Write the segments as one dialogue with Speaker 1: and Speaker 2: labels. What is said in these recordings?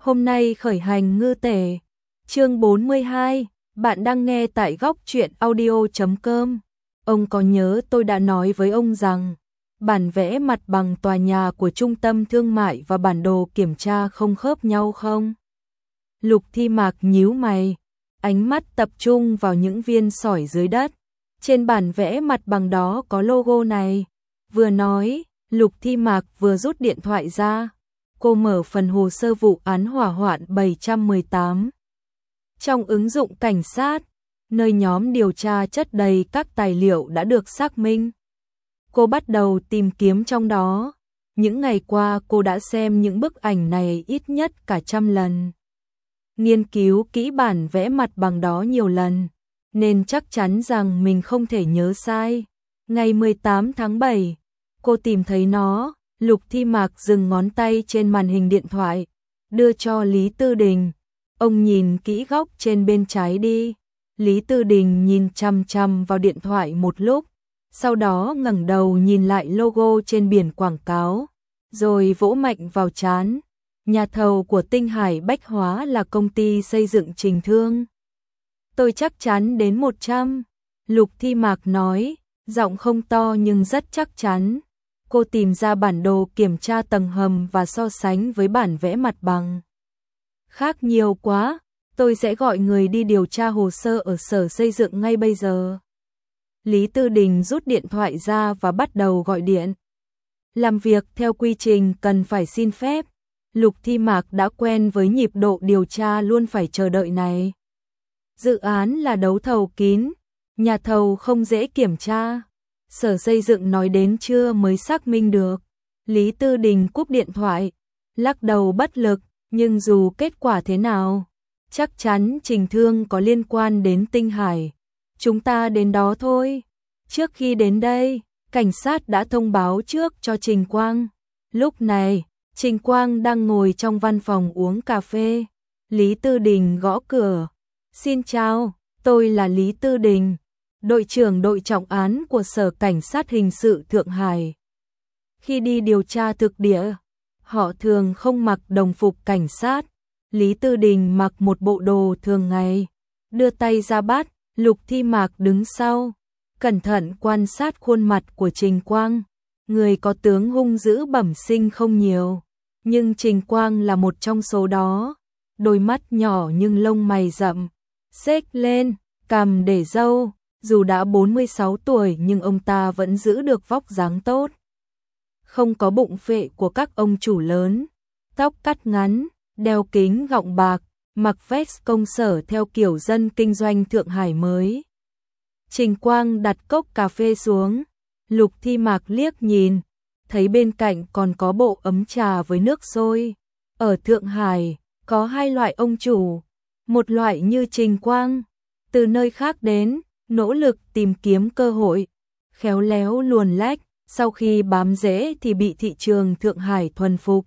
Speaker 1: Hôm nay khởi hành ngư tể. Chương 42, bạn đang nghe tại góc truyện audio.com. Ông có nhớ tôi đã nói với ông rằng bản vẽ mặt bằng tòa nhà của trung tâm thương mại và bản đồ kiểm tra không khớp nhau không? Lục Thi Mạc nhíu mày, ánh mắt tập trung vào những viên sỏi dưới đất. Trên bản vẽ mặt bằng đó có logo này. Vừa nói, Lục Thi Mạc vừa rút điện thoại ra. Cô mở phần hồ sơ vụ án hỏa hoạn 718. Trong ứng dụng cảnh sát, nơi nhóm điều tra chất đầy các tài liệu đã được xác minh. Cô bắt đầu tìm kiếm trong đó. Những ngày qua cô đã xem những bức ảnh này ít nhất cả 100 lần. Nghiên cứu kỹ bản vẽ mặt bằng đó nhiều lần, nên chắc chắn rằng mình không thể nhớ sai. Ngày 18 tháng 7, cô tìm thấy nó. Lục Thi Mạc dừng ngón tay trên màn hình điện thoại, đưa cho Lý Tư Đình. Ông nhìn kỹ góc trên bên trái đi. Lý Tư Đình nhìn chằm chằm vào điện thoại một lúc, sau đó ngẩng đầu nhìn lại logo trên biển quảng cáo, rồi vỗ mạnh vào trán. Nhà thầu của Tinh Hải Bách Hóa là công ty xây dựng Trình Thương. Tôi chắc chắn đến 100, Lục Thi Mạc nói, giọng không to nhưng rất chắc chắn. Cô tìm ra bản đồ kiểm tra tầng hầm và so sánh với bản vẽ mặt bằng. Khác nhiều quá, tôi sẽ gọi người đi điều tra hồ sơ ở sở xây dựng ngay bây giờ. Lý Tư Đình rút điện thoại ra và bắt đầu gọi điện. Làm việc theo quy trình cần phải xin phép. Lục Thi Mạc đã quen với nhịp độ điều tra luôn phải chờ đợi này. Dự án là đấu thầu kín, nhà thầu không dễ kiểm tra. Sở xây dựng nói đến trưa mới xác minh được. Lý Tư Đình cúp điện thoại, lắc đầu bất lực, nhưng dù kết quả thế nào, chắc chắn Trình Thương có liên quan đến Tinh Hải. Chúng ta đến đó thôi. Trước khi đến đây, cảnh sát đã thông báo trước cho Trình Quang. Lúc này, Trình Quang đang ngồi trong văn phòng uống cà phê. Lý Tư Đình gõ cửa. Xin chào, tôi là Lý Tư Đình, đội trưởng đội trọng án của Sở Cảnh sát Hình sự Thượng Hải. Khi đi điều tra thực địa, họ thường không mặc đồng phục cảnh sát. Lý Tư Đình mặc một bộ đồ thường ngày, đưa tay ra bắt. Lục Thi Mạc đứng sau, cẩn thận quan sát khuôn mặt của Trình Quang. Người có tướng hung dữ bẩm sinh không nhiều, nhưng Trình Quang là một trong số đó. Đôi mắt nhỏ nhưng lông mày rậm, xếch lên, cằm để râu. Dù đã 46 tuổi nhưng ông ta vẫn giữ được vóc dáng tốt. Không có bụng phệ của các ông chủ lớn, tóc cắt ngắn, đeo kính gọng bạc, mặc vest công sở theo kiểu dân kinh doanh Thượng Hải mới. Trình Quang đặt cốc cà phê xuống, Lục Thi Mạc liếc nhìn, thấy bên cạnh còn có bộ ấm trà với nước sôi. Ở Thượng Hải, có hai loại ông chủ, một loại như Trình Quang, từ nơi khác đến, nỗ lực tìm kiếm cơ hội, khéo léo luồn lách, sau khi bám rễ thì bị thị trường Thượng Hải thuần phục,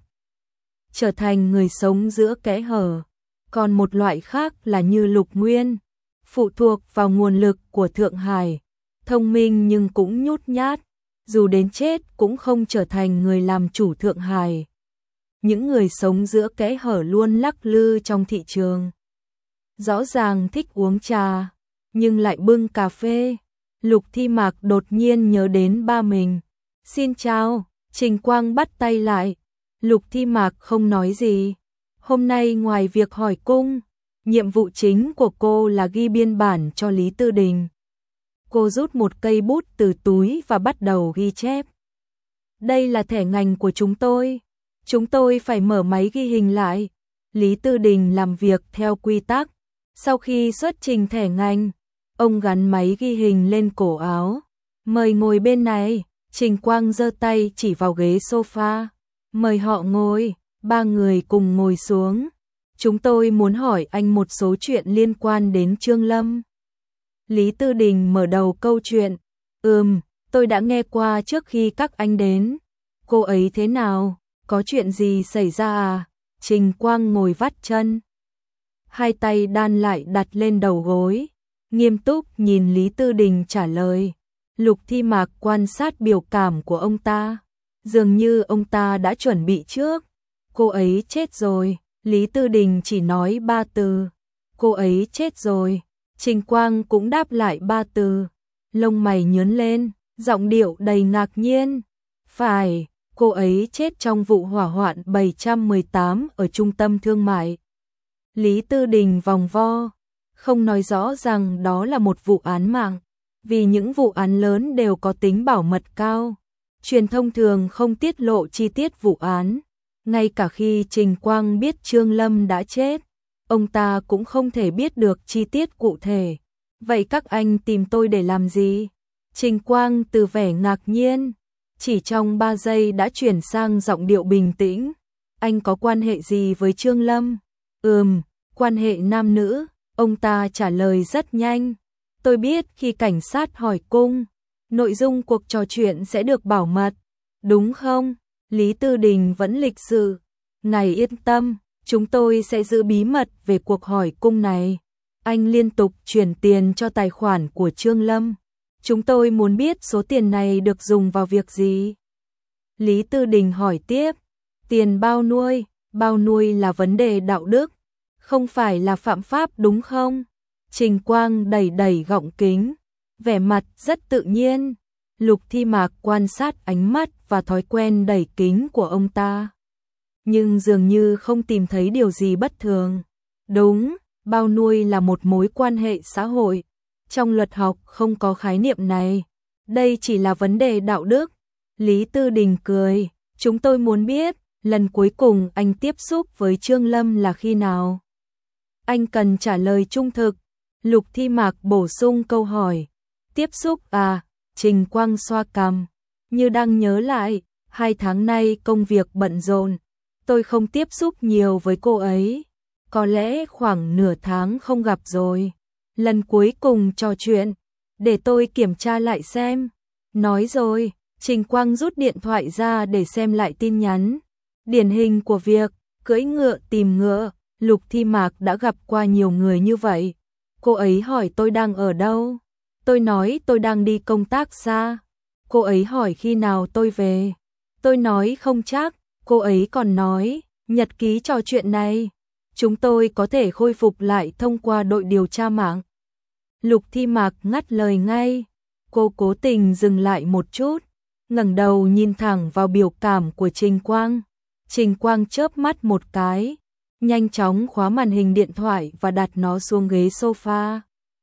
Speaker 1: trở thành người sống giữa kẽ hở. Còn một loại khác là như Lục Nguyên, phụ thuộc vào nguồn lực của Thượng Hải, thông minh nhưng cũng nhút nhát, dù đến chết cũng không trở thành người làm chủ Thượng Hải. Những người sống giữa kẽ hở luôn lắc lư trong thị trường. Rõ ràng thích uống trà, nhưng lại bưng cà phê. Lục Thi Mạc đột nhiên nhớ đến ba mình. Xin chào, Trình Quang bắt tay lại. Lục Thi Mạc không nói gì. Hôm nay ngoài việc hỏi cung, nhiệm vụ chính của cô là ghi biên bản cho Lý Tư Đình. Cô rút một cây bút từ túi và bắt đầu ghi chép. Đây là thẻ ngành của chúng tôi. Chúng tôi phải mở máy ghi hình lại. Lý Tư Đình làm việc theo quy tắc. Sau khi xuất trình thẻ ngành, ông gắn máy ghi hình lên cổ áo. Mời ngồi bên này. Trình Quang giơ tay chỉ vào ghế sofa. Mời họ ngồi. Ba người cùng ngồi xuống. Chúng tôi muốn hỏi anh một số chuyện liên quan đến Trương Lâm. Lý Tư Đình mở đầu câu chuyện. Tôi đã nghe qua trước khi các anh đến. Cô ấy thế nào? Có chuyện gì xảy ra à? Trình Quang ngồi vắt chân, hai tay đan lại đặt lên đầu gối, nghiêm túc nhìn Lý Tư Đình trả lời. Lục Thi Mạc quan sát biểu cảm của ông ta, dường như ông ta đã chuẩn bị trước. Cô ấy chết rồi, Lý Tư Đình chỉ nói 3 từ. Cô ấy chết rồi. Trình Quang cũng đáp lại 3 từ. Lông mày nhướng lên, giọng điệu đầy ngạc nhiên. Phải, cô ấy chết trong vụ hỏa hoạn 718 ở trung tâm thương mại. Lý Tư Đình vòng vo, không nói rõ rằng đó là một vụ án mạng, vì những vụ án lớn đều có tính bảo mật cao. Truyền thông thường không tiết lộ chi tiết vụ án. Ngay cả khi Trình Quang biết Trương Lâm đã chết, ông ta cũng không thể biết được chi tiết cụ thể. Vậy các anh tìm tôi để làm gì? Trình Quang từ vẻ ngạc nhiên, chỉ trong 3 giây đã chuyển sang giọng điệu bình tĩnh. Anh có quan hệ gì với Trương Lâm? Quan hệ nam nữ, ông ta trả lời rất nhanh. Tôi biết khi cảnh sát hỏi cung, nội dung cuộc trò chuyện sẽ được bảo mật, đúng không? Lý Tư Đình vẫn lịch sự. Ngài yên tâm, chúng tôi sẽ giữ bí mật về cuộc hỏi cung này. Anh liên tục chuyển tiền cho tài khoản của Trương Lâm. Chúng tôi muốn biết số tiền này được dùng vào việc gì? Lý Tư Đình hỏi tiếp. Tiền bao nuôi là vấn đề đạo đức, không phải là phạm pháp đúng không? Trình Quang đẩy gọng kính, vẻ mặt rất tự nhiên. Lục Thi Mạc quan sát ánh mắt và thói quen đẩy kính của ông ta, nhưng dường như không tìm thấy điều gì bất thường. Đúng, bao nuôi là một mối quan hệ xã hội. Trong luật học không có khái niệm này. Đây chỉ là vấn đề đạo đức. Lý Tư Đình cười. Chúng tôi muốn biết, lần cuối cùng anh tiếp xúc với Trương Lâm là khi nào? Anh cần trả lời trung thực. Lục Thi Mạc bổ sung câu hỏi. Tiếp xúc à? Trình Quang xoa cằm, như đang nhớ lại, 2 tháng nay công việc bận rộn, tôi không tiếp xúc nhiều với cô ấy. Có lẽ khoảng nửa tháng không gặp rồi. Lần cuối cùng trò chuyện, để tôi kiểm tra lại xem. Nói rồi, Trình Quang rút điện thoại ra để xem lại tin nhắn. Điển hình của việc cưỡi ngựa tìm ngựa, Lục Thi Mạc đã gặp qua nhiều người như vậy. Cô ấy hỏi tôi đang ở đâu. Tôi nói tôi đang đi công tác xa. Cô ấy hỏi khi nào tôi về. Tôi nói không chắc. Cô ấy còn nói, nhật ký trò chuyện này, chúng tôi có thể khôi phục lại thông qua đội điều tra mạng. Lục Thi Mạc ngắt lời ngay. Cô cố tình dừng lại một chút, ngẩng đầu nhìn thẳng vào biểu cảm của Trình Quang. Trình Quang chớp mắt một cái, nhanh chóng khóa màn hình điện thoại và đặt nó xuống ghế sofa.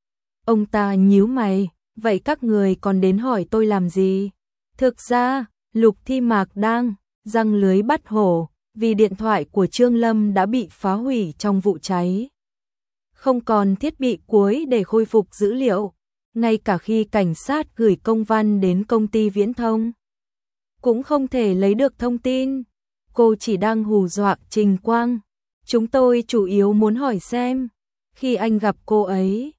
Speaker 1: Ông ta nhíu mày, vậy các người còn đến hỏi tôi làm gì? Thực ra, Lục Thi Mạc đang giăng lưới bắt hổ, vì điện thoại của Trương Lâm đã bị phá hủy trong vụ cháy. Không còn thiết bị cuối để khôi phục dữ liệu, ngay cả khi cảnh sát gửi công văn đến công ty viễn thông, cũng không thể lấy được thông tin. Cô chỉ đang hù dọa Trình Quang. Chúng tôi chủ yếu muốn hỏi xem, khi anh gặp cô ấy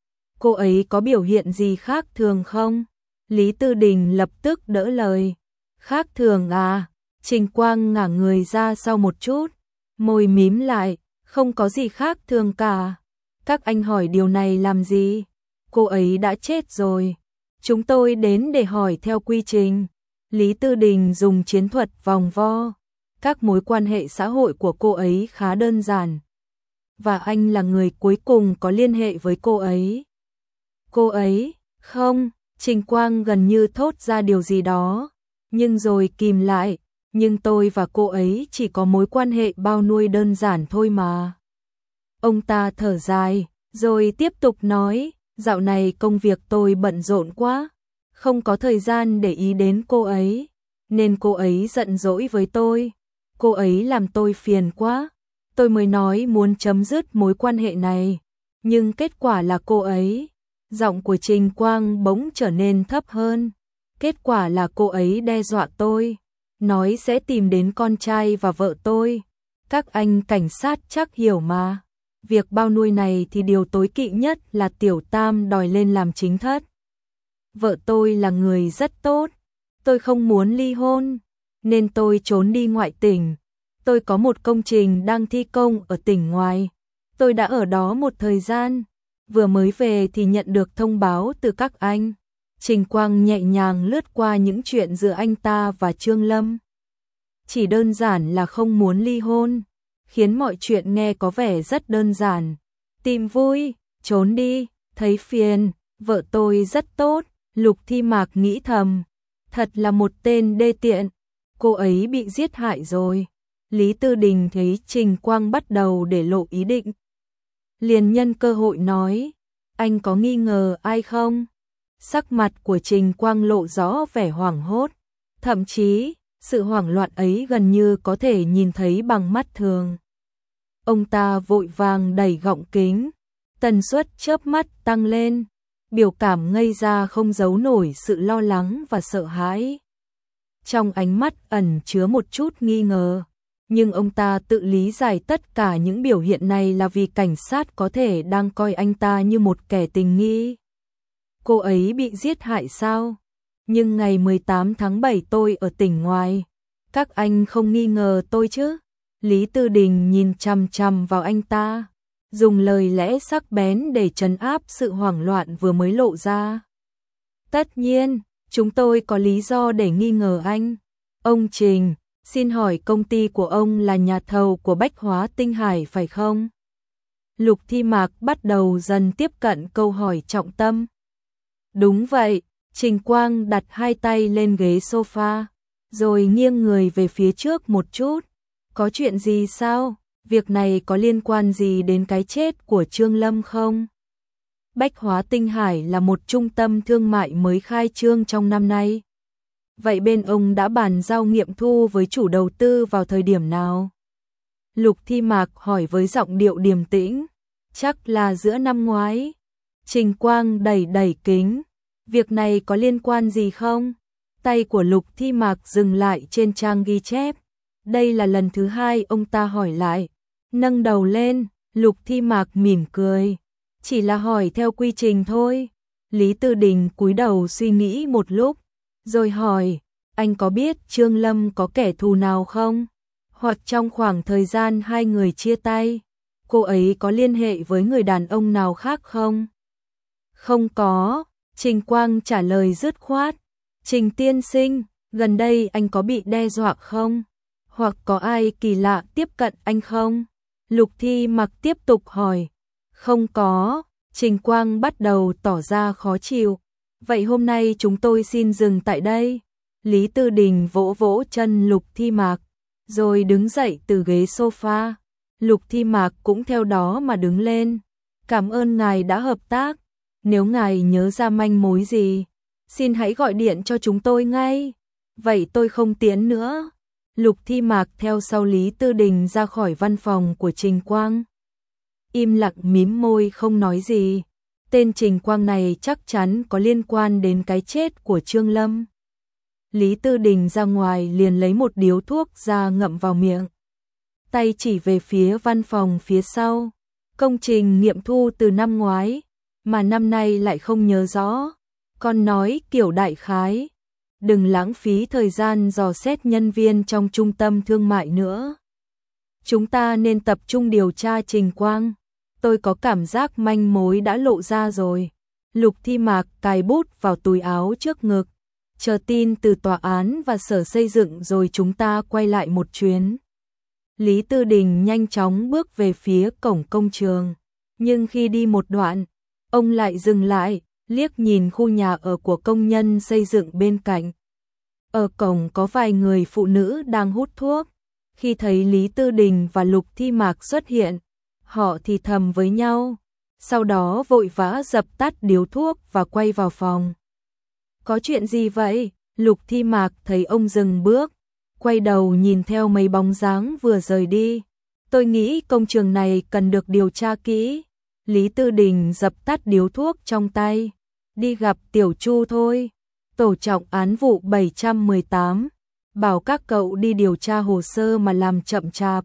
Speaker 1: có biểu hiện gì khác thường không? Lý Tư Đình lập tức đỡ lời. Khác thường à? Trình Quang ngả người ra sau một chút, môi mím lại, không có gì khác thường cả. Các anh hỏi điều này làm gì? Cô ấy đã chết rồi. Chúng tôi đến để hỏi theo quy trình. Lý Tư Đình dùng chiến thuật vòng vo. Các mối quan hệ xã hội của cô ấy khá đơn giản. Và anh là người cuối cùng có liên hệ với cô ấy. Cô ấy, không, Trình Quang gần như thốt ra điều gì đó, nhưng rồi kìm lại, nhưng tôi và cô ấy chỉ có mối quan hệ bao nuôi đơn giản thôi mà. Ông ta thở dài, rồi tiếp tục nói, dạo này công việc tôi bận rộn quá, không có thời gian để ý đến cô ấy, nên cô ấy giận dỗi với tôi. Cô ấy làm tôi phiền quá, tôi mới nói muốn chấm dứt mối quan hệ này, nhưng kết quả là cô ấy. Giọng của Trình Quang bỗng trở nên thấp hơn. Kết quả là cô ấy đe dọa tôi, nói sẽ tìm đến con trai và vợ tôi. Các anh cảnh sát chắc hiểu mà. Việc bao nuôi này thì điều tối kỵ nhất là Tiểu Tam đòi lên làm chính thất. Vợ tôi là người rất tốt. Tôi không muốn ly hôn, nên tôi trốn đi ngoại tỉnh. Tôi có một công trình đang thi công ở tỉnh ngoài. Tôi đã ở đó một thời gian. Vừa mới về thì nhận được thông báo từ các anh. Trình Quang nhẹ nhàng lướt qua những chuyện giữa anh ta và Trương Lâm. Chỉ đơn giản là không muốn ly hôn. khiến mọi chuyện nghe có vẻ rất đơn giản. Tìm vui, trốn đi, thấy phiền, vợ tôi rất tốt, Lục Thi Mạc nghĩ thầm. Thật là một tên đê tiện, cô ấy bị giết hại rồi. Lý Tư Đình thấy Trình Quang bắt đầu để lộ ý định. Liền nhân cơ hội nói, anh có nghi ngờ ai không? Sắc mặt của Trình Quang lộ rõ vẻ hoảng hốt, thậm chí, sự hoảng loạn ấy gần như có thể nhìn thấy bằng mắt thường. Ông ta vội vàng đẩy gọng kính, tần suất chớp mắt tăng lên, biểu cảm ngây ra không giấu nổi sự lo lắng và sợ hãi. Trong ánh mắt ẩn chứa một chút nghi ngờ, nhưng ông ta tự lý giải tất cả những biểu hiện này là vì cảnh sát có thể đang coi anh ta như một kẻ tình nghi. Cô ấy bị giết hại sao? Nhưng ngày 18 tháng 7 tôi ở tỉnh ngoài, các anh không nghi ngờ tôi chứ? Lý Tư Đình nhìn chằm chằm vào anh ta, dùng lời lẽ sắc bén để trấn áp sự hoảng loạn vừa mới lộ ra. Tất nhiên, chúng tôi có lý do để nghi ngờ anh. Ông Trình, xin hỏi công ty của ông là nhà thầu của Bách Hóa Tinh Hải phải không? Lục Thi Mạc bắt đầu dần tiếp cận câu hỏi trọng tâm. Đúng vậy, Trình Quang đặt hai tay lên ghế sofa, rồi nghiêng người về phía trước một chút. Có chuyện gì sao? Việc này có liên quan gì đến cái chết của Trương Lâm không? Bách Hóa Tinh Hải là một trung tâm thương mại mới khai trương trong năm nay. Vậy bên ông đã bàn giao nghiệm thu với chủ đầu tư vào thời điểm nào? Lục Thi Mạc hỏi với giọng điệu điềm tĩnh. Chắc là giữa năm ngoái. Trình Quang đẩy kính. Việc này có liên quan gì không? Tay của Lục Thi Mạc dừng lại trên trang ghi chép. Đây là lần thứ hai ông ta hỏi lại. Nâng đầu lên, Lục Thi Mạc mỉm cười. Chỉ là hỏi theo quy trình thôi. Lý Tư Đình cúi đầu suy nghĩ một lúc, rồi hỏi, anh có biết Trương Lâm có kẻ thù nào không? Hoặc trong khoảng thời gian hai người chia tay, cô ấy có liên hệ với người đàn ông nào khác không? Không có, Trình Quang trả lời dứt khoát. Trình tiên sinh, gần đây anh có bị đe dọa không? Hoặc có ai kỳ lạ tiếp cận anh không? Lục Thi Mạc tiếp tục hỏi. Không có, Trình Quang bắt đầu tỏ ra khó chịu. Vậy hôm nay chúng tôi xin dừng tại đây. Lý Tư Đình vỗ vỗ chân Lục Thi Mạc, rồi đứng dậy từ ghế sofa. Lục Thi Mạc cũng theo đó mà đứng lên. Cảm ơn ngài đã hợp tác. Nếu ngài nhớ ra manh mối gì, xin hãy gọi điện cho chúng tôi ngay. Vậy tôi không tiến nữa. Lục Thi Mạc theo sau Lý Tư Đình ra khỏi văn phòng của Trình Quang. Im lặng mím môi không nói gì. Tên Trình Quang này chắc chắn có liên quan đến cái chết của Trương Lâm. Lý Tư Đình ra ngoài liền lấy một điếu thuốc ra ngậm vào miệng. Tay chỉ về phía văn phòng phía sau. Công trình nghiệm thu từ năm ngoái, mà năm nay lại không nhớ rõ. Còn nói kiểu đại khái. Đừng lãng phí thời gian dò xét nhân viên trong trung tâm thương mại nữa. Chúng ta nên tập trung điều tra Trình Quang. Tôi có cảm giác manh mối đã lộ ra rồi. Lục Thi Mạc cài bút vào túi áo trước ngực. Chờ tin từ tòa án và sở xây dựng rồi chúng ta quay lại một chuyến. Lý Tư Đình nhanh chóng bước về phía cổng công trường. Nhưng khi đi một đoạn, ông lại dừng lại, liếc nhìn khu nhà ở của công nhân xây dựng bên cạnh. Ở cổng có vài người phụ nữ đang hút thuốc. Khi thấy Lý Tư Đình và Lục Thi Mạc xuất hiện, họ thì thầm với nhau, sau đó vội vã dập tắt điếu thuốc và quay vào phòng. Có chuyện gì vậy? Lục Thi Mạc thấy ông dừng bước, quay đầu nhìn theo mấy bóng dáng vừa rời đi. Tôi nghĩ công trường này cần được điều tra kỹ. Lý Tư Đình dập tắt điếu thuốc trong tay. Đi gặp Tiểu Chu thôi. Tổ trọng án vụ 718. Bảo các cậu đi điều tra hồ sơ mà làm chậm chạp.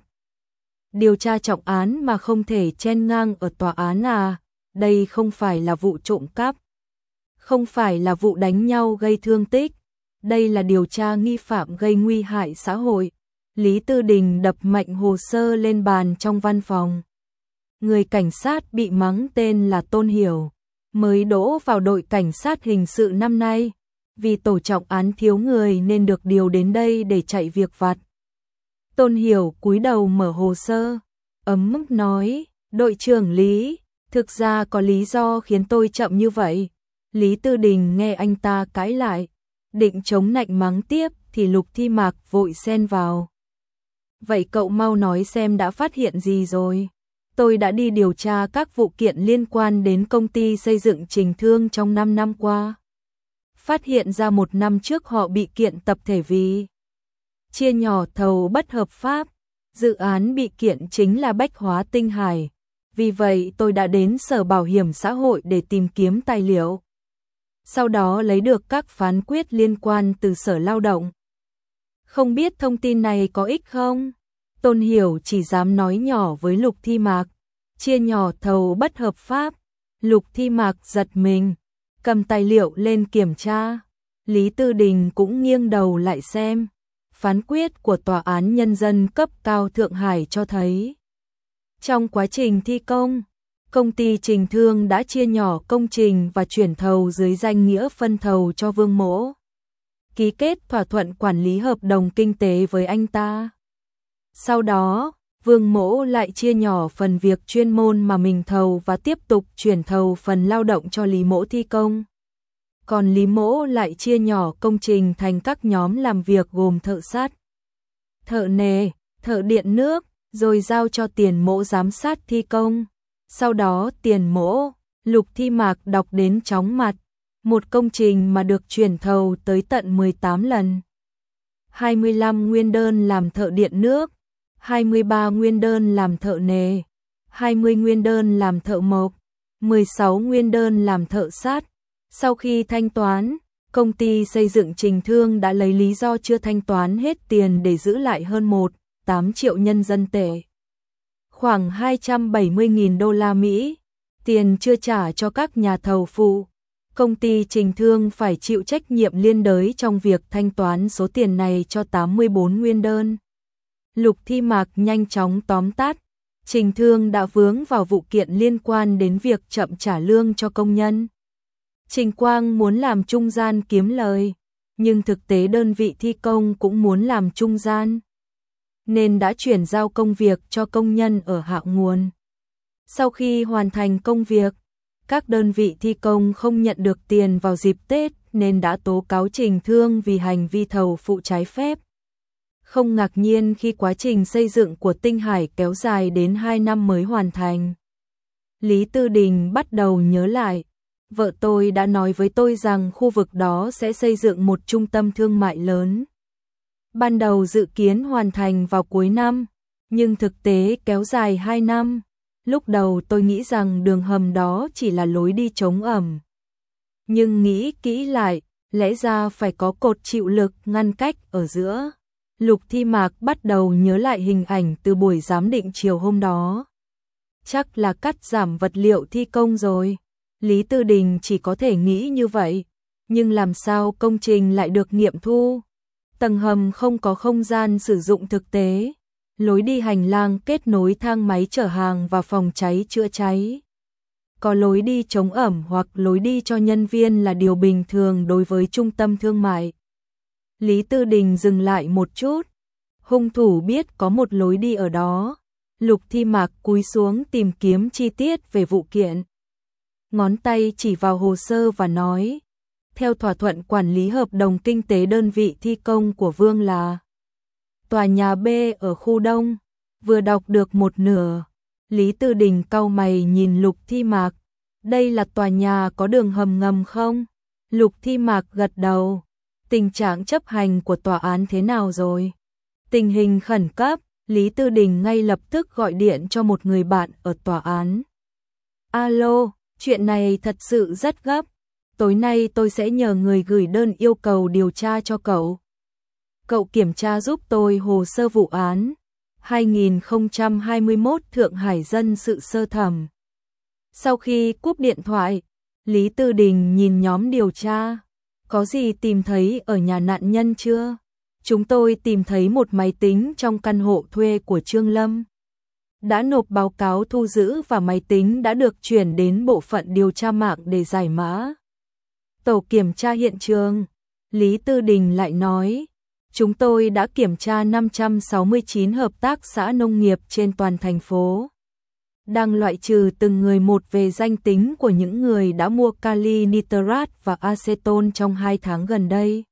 Speaker 1: Điều tra trọng án mà không thể chen ngang ở tòa án à? Đây không phải là vụ trộm cắp. Không phải là vụ đánh nhau gây thương tích. Đây là điều tra nghi phạm gây nguy hại xã hội. Lý Tư Đình đập mạnh hồ sơ lên bàn trong văn phòng. Người cảnh sát bị mắng tên là Tôn Hiểu, mới đỗ vào đội cảnh sát hình sự năm nay. Vì tổ trọng án thiếu người nên được điều đến đây để chạy việc vặt. Tôn Hiểu cúi đầu mở hồ sơ, ấm mức nói, đội trưởng Lý, thực ra có lý do khiến tôi chậm như vậy. Lý Tư Đình nghe anh ta cãi lại, định chống nạnh mắng tiếp thì Lục Thi Mạc vội xen vào. Vậy cậu mau nói xem đã phát hiện gì rồi. Tôi đã đi điều tra các vụ kiện liên quan đến công ty xây dựng Trình Thương trong 5 năm qua. Phát hiện ra 1 năm trước họ bị kiện tập thể vì chia nhỏ thầu bất hợp pháp. Dự án bị kiện chính là Bách Hóa Tinh Hải. Vì vậy tôi đã đến Sở Bảo hiểm xã hội để tìm kiếm tài liệu. Sau đó lấy được các phán quyết liên quan từ Sở Lao động. Không biết thông tin này có ích không? Tôn Hiểu chỉ dám nói nhỏ với Lục Thi Mạc. Chia nhỏ thầu bất hợp pháp. Lục Thi Mạc giật mình, cầm tài liệu lên kiểm tra. Lý Tư Đình cũng nghiêng đầu lại xem. Phán quyết của Tòa án Nhân dân cấp cao Thượng Hải cho thấy, trong quá trình thi công, công ty Trình Thương đã chia nhỏ công trình và chuyển thầu dưới danh nghĩa phân thầu cho Vương Mỗ. Ký kết thỏa thuận quản lý hợp đồng kinh tế với anh ta. Sau đó, Vương Mỗ lại chia nhỏ phần việc chuyên môn mà mình thầu và tiếp tục chuyển thầu phần lao động cho Lý Mỗ thi công. Còn Lý Mỗ lại chia nhỏ công trình thành các nhóm làm việc gồm thợ sắt, thợ nề, thợ điện nước, rồi giao cho Tiền Mỗ giám sát thi công. Sau đó Tiền Mỗ, Lục Thi Mạc đọc đến chóng mặt, một công trình mà được chuyển thầu tới tận 18 lần. 25 nguyên đơn làm thợ điện nước, 23 nguyên đơn làm thợ nề, 20 nguyên đơn làm thợ mộc, 16 nguyên đơn làm thợ sắt. Sau khi thanh toán, công ty xây dựng Trình Thương đã lấy lý do chưa thanh toán hết tiền để giữ lại hơn 1,8 triệu nhân dân tệ. Khoảng 270.000 đô la Mỹ, tiền chưa trả cho các nhà thầu phụ. Công ty Trình Thương phải chịu trách nhiệm liên đới trong việc thanh toán số tiền này cho 84 nguyên đơn. Lục Thi Mạc nhanh chóng tóm tắt, Trình Thương đã vướng vào vụ kiện liên quan đến việc chậm trả lương cho công nhân. Trình Quang muốn làm trung gian kiếm lời, nhưng thực tế đơn vị thi công cũng muốn làm trung gian, nên đã chuyển giao công việc cho công nhân ở hạ nguồn. Sau khi hoàn thành công việc, các đơn vị thi công không nhận được tiền vào dịp Tết nên đã tố cáo Trình Thương vì hành vi thầu phụ trái phép. Không ngạc nhiên khi quá trình xây dựng của Tinh Hải kéo dài đến 2 năm mới hoàn thành. Lý Tư Đình bắt đầu nhớ lại, vợ tôi đã nói với tôi rằng khu vực đó sẽ xây dựng một trung tâm thương mại lớn. Ban đầu dự kiến hoàn thành vào cuối năm, nhưng thực tế kéo dài 2 năm. Lúc đầu tôi nghĩ rằng đường hầm đó chỉ là lối đi chống ẩm. Nhưng nghĩ kỹ lại, lẽ ra phải có cột chịu lực ngăn cách ở giữa. Lục Thi Mạc bắt đầu nhớ lại hình ảnh từ buổi giám định chiều hôm đó. Chắc là cắt giảm vật liệu thi công rồi. Lý Tư Đình chỉ có thể nghĩ như vậy. Nhưng làm sao công trình lại được nghiệm thu? Tầng hầm không có không gian sử dụng thực tế. Lối đi hành lang kết nối thang máy chở hàng và phòng cháy chữa cháy. Có lối đi chống ẩm hoặc lối đi cho nhân viên là điều bình thường đối với trung tâm thương mại. Lý Tư Đình dừng lại một chút. Hung thủ biết có một lối đi ở đó. Lục Thi Mạc cúi xuống tìm kiếm chi tiết về vụ kiện. Ngón tay chỉ vào hồ sơ và nói, theo thỏa thuận quản lý hợp đồng kinh tế đơn vị thi công của Vương là tòa nhà B ở khu Đông. Vừa đọc được một nửa, Lý Tư Đình cau mày nhìn Lục Thi Mạc. Đây là tòa nhà có đường hầm ngầm không? Lục Thi Mạc gật đầu. Tình trạng chấp hành của tòa án thế nào rồi? Tình hình khẩn cấp, Lý Tư Đình ngay lập tức gọi điện cho một người bạn ở tòa án. Alo, chuyện này thật sự rất gấp. Tối nay tôi sẽ nhờ người gửi đơn yêu cầu điều tra cho cậu. Cậu kiểm tra giúp tôi hồ sơ vụ án 2021 Thượng Hải dân sự sơ thẩm. Sau khi cúp điện thoại, Lý Tư Đình nhìn nhóm điều tra. Có gì tìm thấy ở nhà nạn nhân chưa? Chúng tôi tìm thấy một máy tính trong căn hộ thuê của Trương Lâm. Đã nộp báo cáo thu giữ và máy tính đã được chuyển đến bộ phận điều tra mạng để giải mã. Tổ kiểm tra hiện trường. Lý Tư Đình lại nói, Chúng tôi đã kiểm tra 569 hợp tác xã nông nghiệp trên toàn thành phố. Đang loại trừ từng người một về danh tính của những người đã mua kali nitrat và aceton trong 2 tháng gần đây.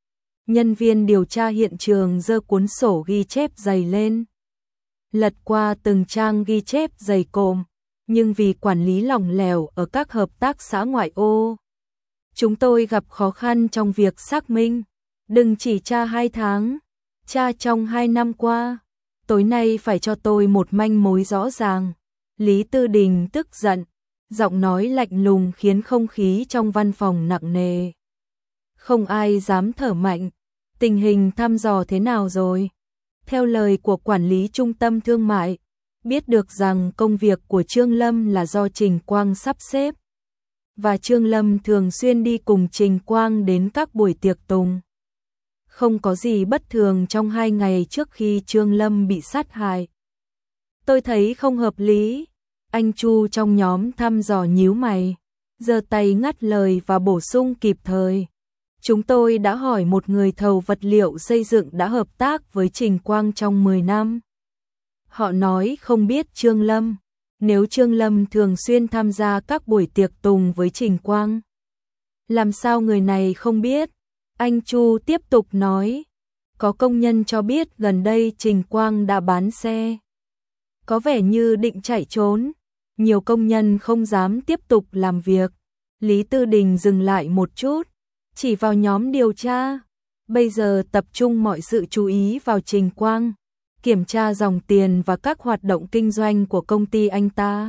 Speaker 1: Nhân viên điều tra hiện trường giơ cuốn sổ ghi chép dày lên. Lật qua từng trang ghi chép dày cộm, nhưng vì quản lý lỏng lẻo ở các hợp tác xã ngoại ô, chúng tôi gặp khó khăn trong việc xác minh. Đừng chỉ tra 2 tháng, tra trong 2 năm qua. Tối nay phải cho tôi một manh mối rõ ràng. Lý Tư Đình tức giận, giọng nói lạnh lùng khiến không khí trong văn phòng nặng nề. Không ai dám thở mạnh. Tình hình thăm dò thế nào rồi? Theo lời của quản lý trung tâm thương mại, biết được rằng công việc của Trương Lâm là do Trình Quang sắp xếp. Và Trương Lâm thường xuyên đi cùng Trình Quang đến các buổi tiệc tùng. Không có gì bất thường trong 2 ngày trước khi Trương Lâm bị sát hại. Tôi thấy không hợp lý. Anh Chu trong nhóm thăm dò nhíu mày, giơ tay ngắt lời và bổ sung kịp thời. Chúng tôi đã hỏi một người thầu vật liệu xây dựng đã hợp tác với Trình Quang trong 10 năm. Họ nói không biết Trương Lâm. Nếu Trương Lâm thường xuyên tham gia các buổi tiệc tùng với Trình Quang, làm sao người này không biết? Anh Chu tiếp tục nói, có công nhân cho biết gần đây Trình Quang đã bán xe. Có vẻ như định chạy trốn, nhiều công nhân không dám tiếp tục làm việc. Lý Tư Đình dừng lại một chút, chỉ vào nhóm điều tra. Bây giờ tập trung mọi sự chú ý vào Trình Quang, kiểm tra dòng tiền và các hoạt động kinh doanh của công ty anh ta.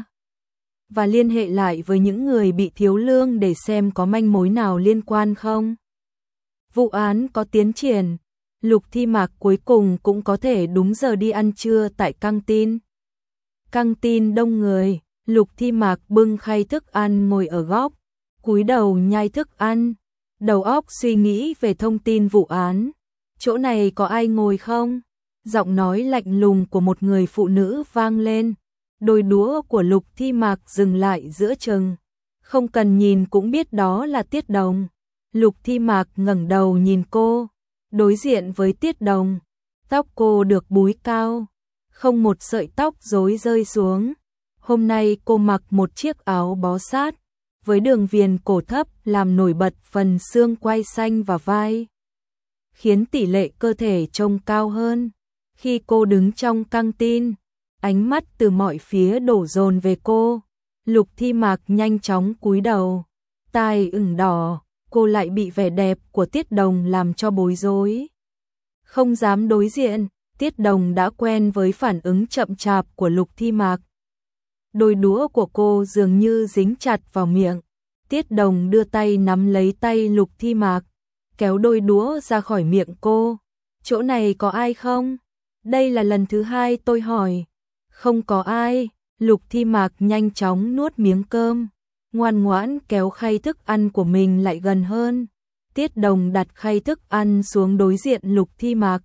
Speaker 1: Và liên hệ lại với những người bị thiếu lương để xem có manh mối nào liên quan không. Vụ án có tiến triển, Lục Thi Mạc cuối cùng cũng có thể đúng giờ đi ăn trưa tại căng tin. Căng tin đông người, Lục Thi Mạc bưng khay thức ăn ngồi ở góc, cúi đầu nhai thức ăn, đầu óc suy nghĩ về thông tin vụ án. Chỗ này có ai ngồi không? Giọng nói lạnh lùng của một người phụ nữ vang lên. Đôi đũa của Lục Thi Mạc dừng lại giữa chừng. Không cần nhìn cũng biết đó là Tiết Đồng. Lục Thi Mạc ngẩng đầu nhìn cô, đối diện với Tiết Đồng. Tóc cô được búi cao, không một sợi tóc rối rơi xuống. Hôm nay cô mặc một chiếc áo bó sát, với đường viền cổ thấp làm nổi bật phần xương quai xanh và vai, khiến tỷ lệ cơ thể trông cao hơn. Khi cô đứng trong căng tin, ánh mắt từ mọi phía đổ dồn về cô. Lục Thi Mạc nhanh chóng cúi đầu, tai ửng đỏ, cô lại bị vẻ đẹp của Tiết Đồng làm cho bối rối. Không dám đối diện, Tiết Đồng đã quen với phản ứng chậm chạp của Lục Thi Mạc. Đôi đũa của cô dường như dính chặt vào miệng. Tiết Đồng đưa tay nắm lấy tay Lục Thi Mạc, kéo đôi đũa ra khỏi miệng cô. Chỗ này có ai không? Đây là lần thứ 2 tôi hỏi. Không có ai. Lục Thi Mạc nhanh chóng nuốt miếng cơm, ngoan ngoãn kéo khay thức ăn của mình lại gần hơn. Tiết Đồng đặt khay thức ăn xuống đối diện Lục Thi Mạc.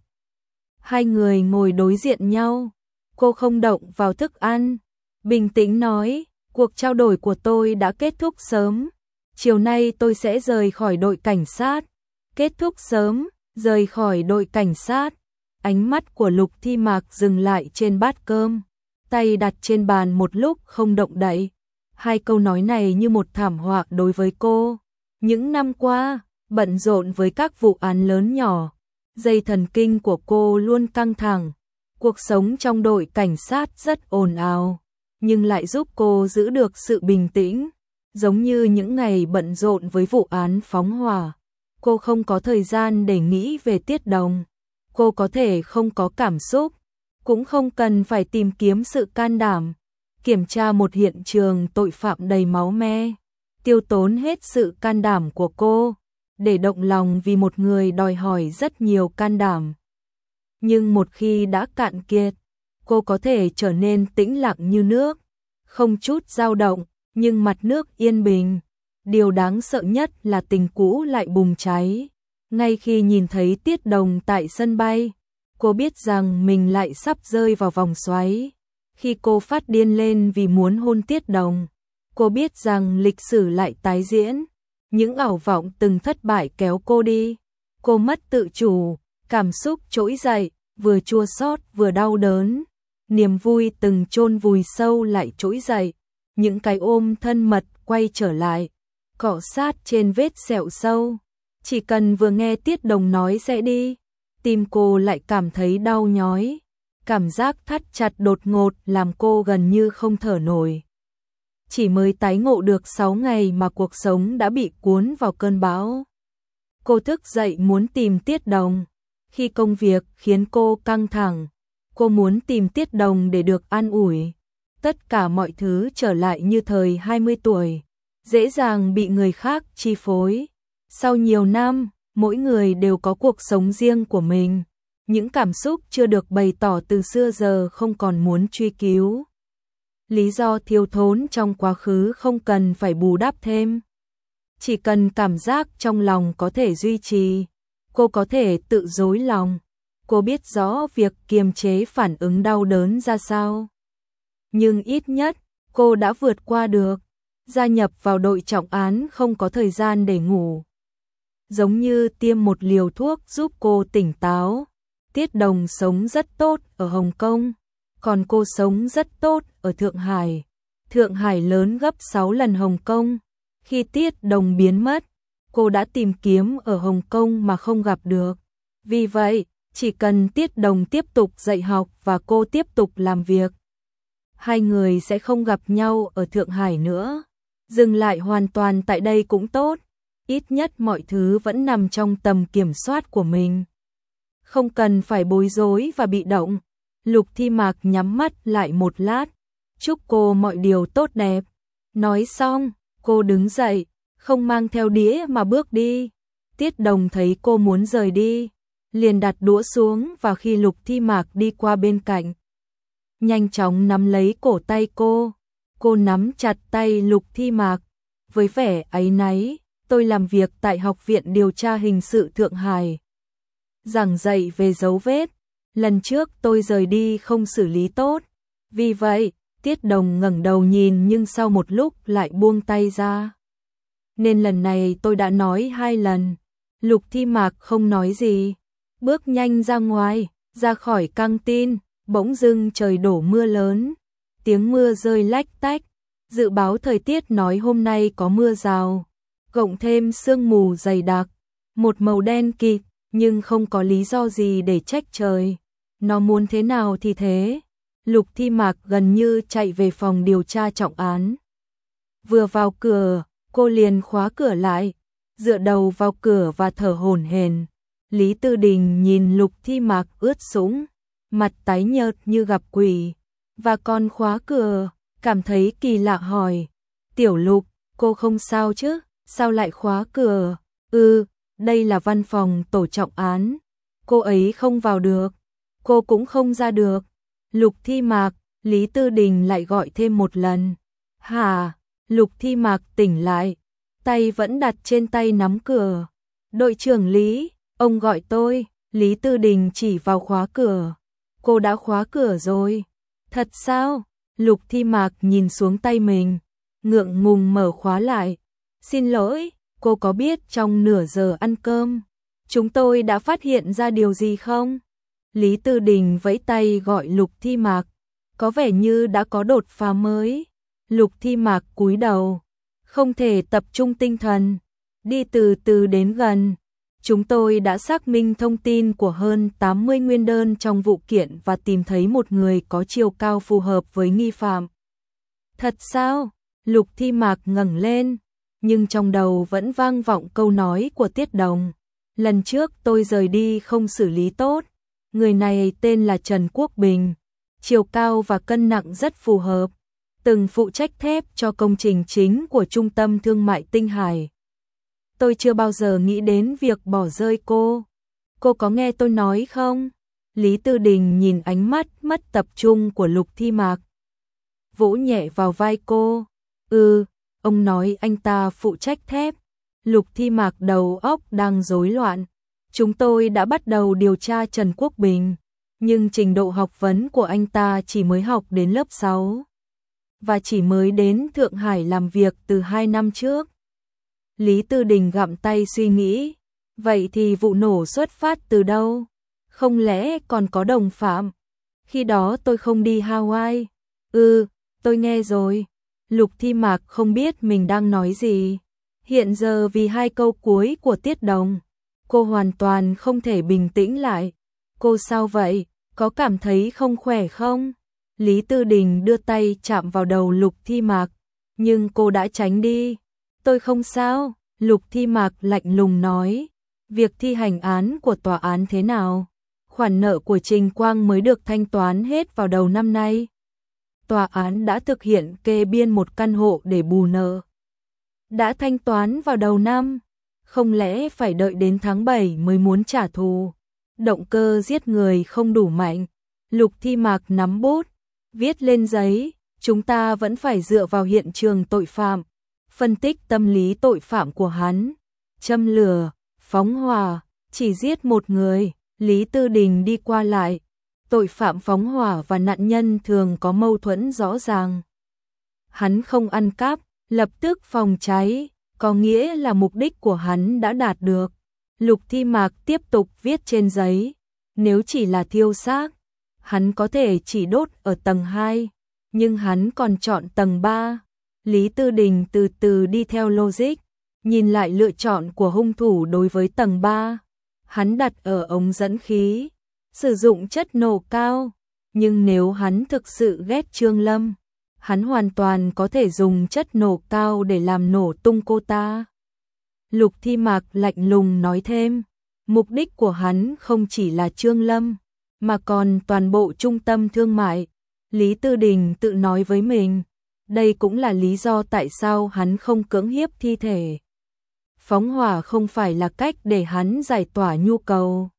Speaker 1: Hai người ngồi đối diện nhau. Cô không động vào thức ăn, bình tĩnh nói, cuộc trao đổi của tôi đã kết thúc sớm. Chiều nay tôi sẽ rời khỏi đội cảnh sát. Kết thúc sớm, rời khỏi đội cảnh sát. Ánh mắt của Lục Thi Mạc dừng lại trên bát cơm, tay đặt trên bàn một lúc không động đậy. Hai câu nói này như một thảm họa đối với cô. Những năm qua, bận rộn với các vụ án lớn nhỏ, dây thần kinh của cô luôn căng thẳng. Cuộc sống trong đội cảnh sát rất ồn ào, nhưng lại giúp cô giữ được sự bình tĩnh. Giống như những ngày bận rộn với vụ án phóng hỏa, cô không có thời gian để nghĩ về Tiết Đồng. Cô có thể không có cảm xúc, cũng không cần phải tìm kiếm sự can đảm. Kiểm tra một hiện trường tội phạm đầy máu me, tiêu tốn hết sự can đảm của cô, để động lòng vì một người đòi hỏi rất nhiều can đảm. Nhưng một khi đã cạn kiệt, cô có thể trở nên tĩnh lặng như nước, không chút dao động, nhưng mặt nước yên bình. Điều đáng sợ nhất là tình cũ lại bùng cháy. Ngay khi nhìn thấy Tiết Đồng tại sân bay, cô biết rằng mình lại sắp rơi vào vòng xoáy. Khi cô phát điên lên vì muốn hôn Tiết Đồng, cô biết rằng lịch sử lại tái diễn. Những ảo vọng từng thất bại kéo cô đi. Cô mất tự chủ, Cảm xúc trỗi dậy, vừa chua xót vừa đau đớn. Niềm vui từng chôn vùi sâu lại trỗi dậy. Những cái ôm thân mật quay trở lại, cọ sát trên vết sẹo sâu. Chỉ cần vừa nghe Tiết Đồng nói sẽ đi, tim cô lại cảm thấy đau nhói. Cảm giác thắt chặt đột ngột làm cô gần như không thở nổi. Chỉ mới tái ngộ được 6 ngày mà cuộc sống đã bị cuốn vào cơn bão. Cô thức dậy muốn tìm Tiết Đồng. Khi công việc khiến cô căng thẳng, cô muốn tìm Tiết Đồng để được an ủi. Tất cả mọi thứ trở lại như thời 20 tuổi, dễ dàng bị người khác chi phối. Sau nhiều năm, mỗi người đều có cuộc sống riêng của mình. Những cảm xúc chưa được bày tỏ từ xưa giờ không còn muốn truy cứu. Lý do thiếu thốn trong quá khứ không cần phải bù đắp thêm. Chỉ cần cảm giác trong lòng có thể duy trì, cô có thể tự dối lòng. Cô biết rõ việc kiềm chế phản ứng đau đớn ra sao. Nhưng ít nhất, cô đã vượt qua được. Gia nhập vào đội trọng án không có thời gian để ngủ. Giống như tiêm một liều thuốc giúp cô tỉnh táo. Tiết Đồng sống rất tốt ở Hồng Kông, còn cô sống rất tốt ở Thượng Hải. Thượng Hải lớn gấp 6 lần Hồng Kông. Khi Tiết Đồng biến mất, cô đã tìm kiếm ở Hồng Kông mà không gặp được. Vì vậy, chỉ cần Tiết Đồng tiếp tục dạy học và cô tiếp tục làm việc, hai người sẽ không gặp nhau ở Thượng Hải nữa. Dừng lại hoàn toàn tại đây cũng tốt. Ít nhất mọi thứ vẫn nằm trong tầm kiểm soát của mình. Không cần phải bối rối và bị động. Lục Thi Mạc nhắm mắt lại một lát. Chúc cô mọi điều tốt đẹp. Nói xong, cô đứng dậy, không mang theo đĩa mà bước đi. Tiết Đồng thấy cô muốn rời đi, liền đặt đũa xuống và khi Lục Thi Mạc đi qua bên cạnh, nhanh chóng nắm lấy cổ tay cô. Cô nắm chặt tay Lục Thi Mạc, với vẻ áy náy, tôi làm việc tại Học viện Điều tra Hình sự Thượng Hải. Giảng dạy về dấu vết, lần trước tôi rời đi không xử lý tốt. Vì vậy, Tiết Đồng ngẩng đầu nhìn nhưng sau một lúc lại buông tay ra. Nên lần này tôi đã nói 2 lần. Lục Thi Mạc không nói gì, bước nhanh ra ngoài, ra khỏi căng tin. Bỗng dưng trời đổ mưa lớn, tiếng mưa rơi lách tách. Dự báo thời tiết nói hôm nay có mưa rào, cộng thêm sương mù dày đặc, một màu đen kịt, nhưng không có lý do gì để trách trời. Nó muốn thế nào thì thế. Lục Thi Mạc gần như chạy về phòng điều tra trọng án. Vừa vào cửa, cô liền khóa cửa lại, dựa đầu vào cửa và thở hổn hển. Lý Tư Đình nhìn Lục Thi Mạc ướt sũng, mặt tái nhợt như gặp quỷ, và còn khóa cửa, cảm thấy kỳ lạ hỏi: "Tiểu Lục, cô không sao chứ? Sao lại khóa cửa?" Đây là văn phòng tổ trọng án. Cô ấy không vào được, cô cũng không ra được." Lục Thi Mạc, Lý Tư Đình lại gọi thêm một lần. "Hả?" Lục Thi Mạc tỉnh lại, tay vẫn đặt trên tay nắm cửa. "Đội trưởng Lý, ông gọi tôi." Lý Tư Đình chỉ vào khóa cửa. "Cô đã khóa cửa rồi." "Thật sao?" Lục Thi Mạc nhìn xuống tay mình, ngượng ngùng mở khóa lại. "Xin lỗi, cô có biết trong nửa giờ ăn cơm, chúng tôi đã phát hiện ra điều gì không?" Lý Tư Đình vẫy tay gọi Lục Thi Mạc, có vẻ như đã có đột phá mới. Lục Thi Mạc cúi đầu, không thể tập trung tinh thần, đi từ từ đến gần. "Chúng tôi đã xác minh thông tin của hơn 80 nguyên đơn trong vụ kiện và tìm thấy một người có chiều cao phù hợp với nghi phạm." "Thật sao?" Lục Thi Mạc ngẩng lên, nhưng trong đầu vẫn vang vọng câu nói của Tiết Đồng. "Lần trước tôi rời đi không xử lý tốt. Người này tên là Trần Quốc Bình, chiều cao và cân nặng rất phù hợp, từng phụ trách thép cho công trình chính của Trung tâm Thương mại Tinh Hải. Tôi chưa bao giờ nghĩ đến việc bỏ rơi cô. Cô có nghe tôi nói không?" Lý Tư Đình nhìn ánh mắt mất tập trung của Lục Thi Mạc, vỗ nhẹ vào vai cô. Ông nói anh ta phụ trách thép." Lục Thi Mạc đầu óc đang rối loạn. "Chúng tôi đã bắt đầu điều tra Trần Quốc Bình, nhưng trình độ học vấn của anh ta chỉ mới học đến lớp 6 và chỉ mới đến Thượng Hải làm việc từ 2 năm trước." Lý Tư Đình gặm tay suy nghĩ, "Vậy thì vụ nổ xuất phát từ đâu?" Không lẽ còn có đồng phạm? Khi đó tôi không đi Hawaii. Tôi nghe rồi. Lục Thi Mạc không biết mình đang nói gì. Hiện giờ vì hai câu cuối của Tiết Đồng, cô hoàn toàn không thể bình tĩnh lại. Cô sao vậy? Có cảm thấy không khỏe không? Lý Tư Đình đưa tay chạm vào đầu Lục Thi Mạc, nhưng cô đã tránh đi. Tôi không sao, Lục Thi Mạc lạnh lùng nói. Việc thi hành án của tòa án thế nào? Khoản nợ của Trình Quang mới được thanh toán hết vào đầu năm nay. Tòa án đã thực hiện kê biên một căn hộ để bù nợ. Đã thanh toán vào đầu năm, không lẽ phải đợi đến tháng 7 mới muốn trả thù? Động cơ giết người không đủ mạnh. Lục Thi Mạc nắm bút, viết lên giấy, chúng ta vẫn phải dựa vào hiện trường tội phạm, phân tích tâm lý tội phạm của hắn. Châm lửa, phóng hỏa, chỉ giết một người. Lý Tư Đình đi qua lại. Tội phạm phóng hỏa và nạn nhân thường có mâu thuẫn rõ ràng. Hắn không ăn cắp, lập tức phòng cháy, có nghĩa là mục đích của hắn đã đạt được. Lục Thi Mạc tiếp tục viết trên giấy, nếu chỉ là thiêu xác, hắn có thể chỉ đốt ở tầng 2, nhưng hắn còn chọn tầng 3. Lý Tư Đình từ từ đi theo logic, nhìn lại lựa chọn của hung thủ đối với tầng 3. Hắn đặt ở ống dẫn khí, sử dụng chất nổ cao, nhưng nếu hắn thực sự ghét Trương Lâm, hắn hoàn toàn có thể dùng chất nổ cao để làm nổ tung cô ta. Lục Thi Mạc lạnh lùng nói thêm, mục đích của hắn không chỉ là Trương Lâm, mà còn toàn bộ trung tâm thương mại. Lý Tư Đình tự nói với mình, đây cũng là lý do tại sao hắn không cưỡng hiếp thi thể. Phóng hỏa không phải là cách để hắn giải tỏa nhu cầu,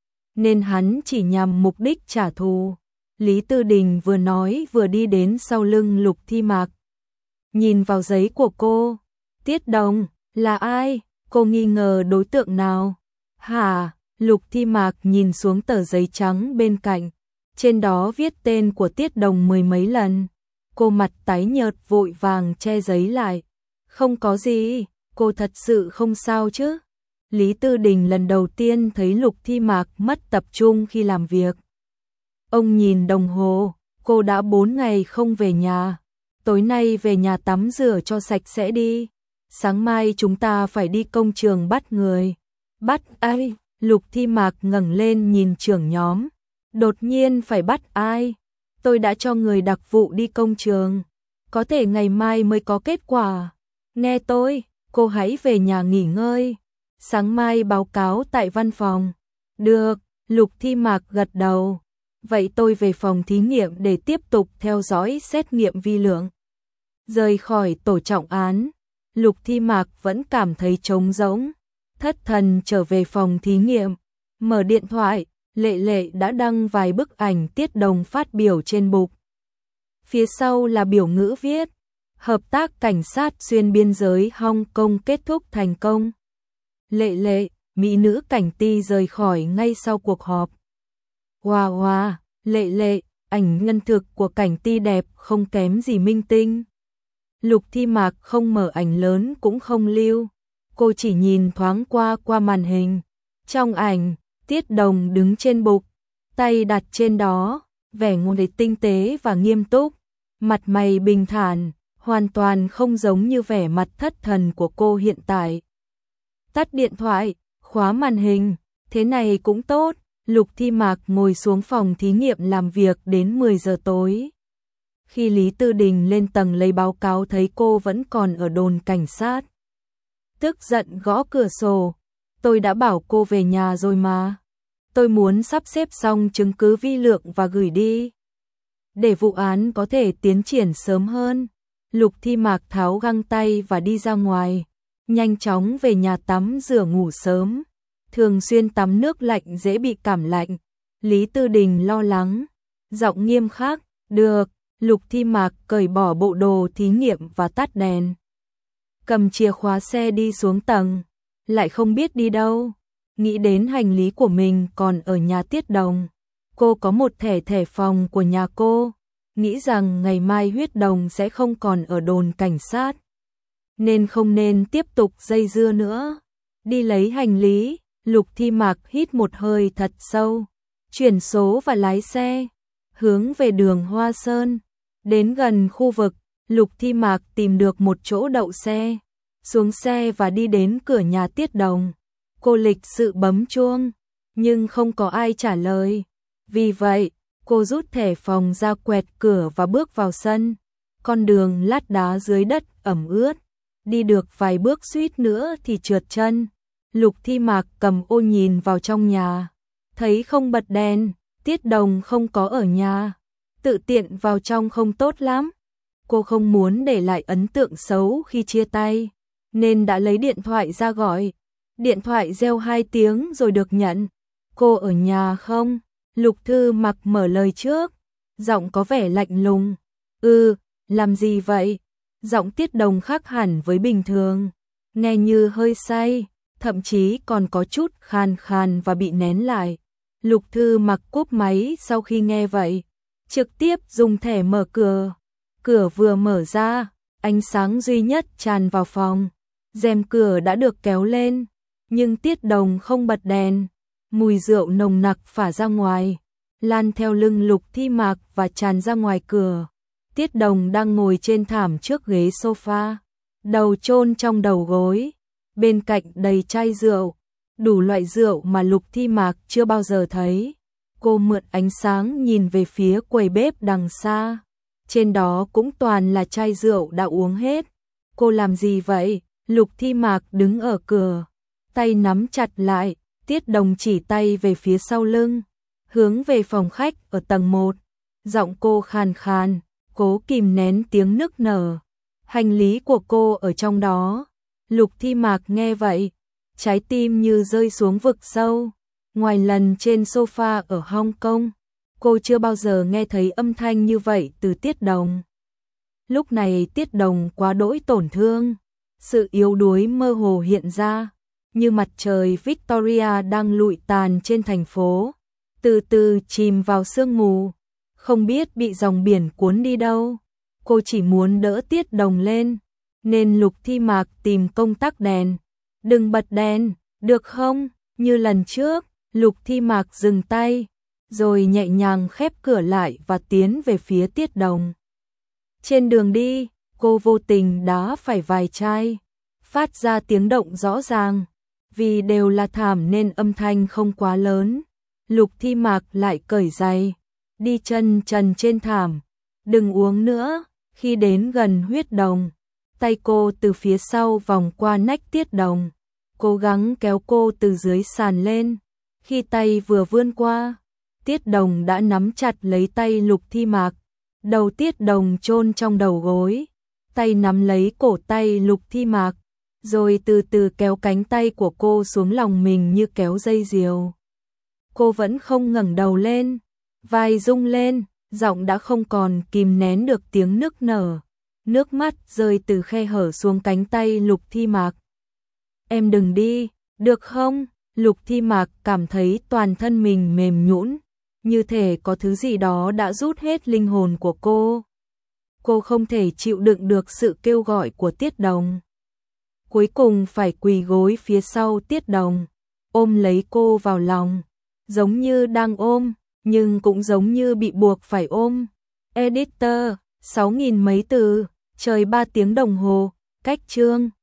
Speaker 1: nên hắn chỉ nhằm mục đích trả thù. Lý Tư Đình vừa nói vừa đi đến sau lưng Lục Thi Mạc. Nhìn vào giấy của cô, Tiết Đồng, là ai? Cô nghi ngờ đối tượng nào? Hả? Lục Thi Mạc nhìn xuống tờ giấy trắng bên cạnh, trên đó viết tên của Tiết Đồng 10 mấy lần. Cô mặt tái nhợt vội vàng che giấy lại. Không có gì, cô thật sự không sao chứ? Lý Tư Đình lần đầu tiên thấy Lục Thi Mạc mất tập trung khi làm việc. Ông nhìn đồng hồ, cô đã 4 ngày không về nhà. Tối nay về nhà tắm rửa cho sạch sẽ đi. Sáng mai chúng ta phải đi công trường bắt người. Bắt ai? Lục Thi Mạc ngẩng lên nhìn trưởng nhóm. Đột nhiên phải bắt ai? Tôi đã cho người đặc vụ đi công trường. Có thể ngày mai mới có kết quả. Nghe tôi, cô hãy về nhà nghỉ ngơi. Sáng mai báo cáo tại văn phòng. Được, Lục Thi Mạc gật đầu. Vậy tôi về phòng thí nghiệm để tiếp tục theo dõi xét nghiệm vi lượng. Rời khỏi tổ trọng án, Lục Thi Mạc vẫn cảm thấy trống rỗng. Thất thần trở về phòng thí nghiệm, mở điện thoại, Lệ Lệ đã đăng vài bức ảnh Tiết Đồng phát biểu trên bục. Phía sau là biểu ngữ viết, hợp tác cảnh sát xuyên biên giới Hong Kong kết thúc thành công. Lệ Lệ, mỹ nữ cảnh ti rời khỏi ngay sau cuộc họp. Wow wow, Lệ Lệ, ảnh ngân thực của cảnh ti đẹp không kém gì minh tinh. Lục Thi Mạc không mở ảnh lớn cũng không lưu. Cô chỉ nhìn thoáng qua màn hình. Trong ảnh, Tiết Đồng đứng trên bục, tay đặt trên đó, vẻ ngôn ngữ tinh tế và nghiêm túc, mặt mày bình thản, hoàn toàn không giống như vẻ mặt thất thần của cô hiện tại. Tắt điện thoại, khóa màn hình, thế này cũng tốt. Lục Thi Mạc ngồi xuống phòng thí nghiệm làm việc đến 10 giờ tối. Khi Lý Tư Đình lên tầng lấy báo cáo thấy cô vẫn còn ở đồn cảnh sát. Tức giận gõ cửa sổ. Tôi đã bảo cô về nhà rồi mà. Tôi muốn sắp xếp xong chứng cứ vi lượng và gửi đi, để vụ án có thể tiến triển sớm hơn. Lục Thi Mạc tháo găng tay và đi ra ngoài. Nhanh chóng về nhà tắm rửa ngủ sớm. Thường xuyên tắm nước lạnh dễ bị cảm lạnh. Lý Tư Đình lo lắng. Giọng nghiêm khắc. Được. Lục Thi Mạc cởi bỏ bộ đồ thí nghiệm và tắt đèn. Cầm chìa khóa xe đi xuống tầng. Lại không biết đi đâu. Nghĩ đến hành lý của mình còn ở nhà Tiết Đồng. Cô có một thẻ phòng của nhà cô. Nghĩ rằng ngày mai Huyết Đồng sẽ không còn ở đồn cảnh sát, nên không nên tiếp tục dây dưa nữa. Đi lấy hành lý. Lục Thi Mạc hít một hơi thật sâu. chuyển số và lái xe, hướng về đường Hoa Sơn. Đến gần khu vực, Lục Thi Mạc tìm được một chỗ đậu xe, xuống xe và đi đến cửa nhà Tiết Đồng. Cô lịch sự bấm chuông, nhưng không có ai trả lời. Vì vậy, cô rút thẻ phòng ra quẹt cửa và bước vào sân. Con đường lát đá dưới đất ẩm ướt, đi được vài bước suýt nữa thì trượt chân. Lục Thi Mạc cầm ô nhìn vào trong nhà, thấy không bật đèn, Tiết Đồng không có ở nhà, tự tiện vào trong không tốt lắm. Cô không muốn để lại ấn tượng xấu khi chia tay, nên đã lấy điện thoại ra gọi. Điện thoại reo 2 tiếng rồi được nhận. Cô ở nhà không? Lục Thư Mặc mở lời trước, giọng có vẻ lạnh lùng. Làm gì vậy? Giọng Tiết Đồng khác hẳn với bình thường, nghe như hơi say, thậm chí còn có chút khàn khàn và bị nén lại. Lục Thư Mặc cúp máy sau khi nghe vậy, trực tiếp dùng thẻ mở cửa. Cửa vừa mở ra, ánh sáng duy nhất tràn vào phòng. Rèm cửa đã được kéo lên, nhưng Tiết Đồng không bật đèn. Mùi rượu nồng nặc phả ra ngoài, lan theo lưng Lục Thi Mạc và tràn ra ngoài cửa. Tiết Đồng đang ngồi trên thảm trước ghế sofa, đầu chôn trong đầu gối, bên cạnh đầy chai rượu, đủ loại rượu mà Lục Thi Mạc chưa bao giờ thấy. Cô mượn ánh sáng nhìn về phía quầy bếp đằng xa, trên đó cũng toàn là chai rượu đã uống hết. Cô làm gì vậy? Lục Thi Mạc đứng ở cửa, tay nắm chặt lại. Tiết Đồng chỉ tay về phía sau lưng, hướng về phòng khách ở tầng 1. Giọng cô khàn khàn, cố kìm nén tiếng nức nở. Hành lý của cô ở trong đó. Lục Thi Mạc nghe vậy, trái tim như rơi xuống vực sâu. Ngoài lần trên sofa ở Hong Kong, cô chưa bao giờ nghe thấy âm thanh như vậy từ Tiết Đồng. Lúc này Tiết Đồng quá đỗi tổn thương, sự yếu đuối mơ hồ hiện ra, như mặt trời Victoria đang lụi tàn trên thành phố, từ từ chìm vào sương mù, không biết bị dòng biển cuốn đi đâu. Cô chỉ muốn đỡ Tiết Đồng lên, nên Lục Thi Mạc tìm công tắc đèn. Đừng bật đèn, được không? Như lần trước, Lục Thi Mạc dừng tay, rồi nhẹ nhàng khép cửa lại và tiến về phía Tiết Đồng. Trên đường đi, cô vô tình đá phải vài chai, phát ra tiếng động rõ ràng. Vì đều là thảm nên âm thanh không quá lớn. Lục Thi Mạc lại cởi giày, đi chân trần trên thảm. Đừng uống nữa. Khi đến gần huyết đồng, tay cô từ phía sau vòng qua nách Tiết Đồng, cố gắng kéo cô từ dưới sàn lên. Khi tay vừa vươn qua, Tiết Đồng đã nắm chặt lấy tay Lục Thi Mạc. Đầu Tiết Đồng chôn trong đầu gối, tay nắm lấy cổ tay Lục Thi Mạc, rồi từ từ kéo cánh tay của cô xuống lòng mình như kéo dây diều. Cô vẫn không ngẩng đầu lên, vai rung lên, giọng đã không còn kìm nén được tiếng nức nở. Nước mắt rơi từ khe hở xuống cánh tay Lục Thi Mạc. Em đừng đi, được không? Lục Thi Mạc cảm thấy toàn thân mình mềm nhũn, như thể có thứ gì đó đã rút hết linh hồn của cô. Cô không thể chịu đựng được sự kêu gọi của Tiết Đồng. Cuối cùng phải quỳ gối phía sau Tiết Đồng, ôm lấy cô vào lòng, giống như đang ôm, nhưng cũng giống như bị buộc phải ôm. Editor, 6.000 mấy từ, trời 3 tiếng đồng hồ, cách chương.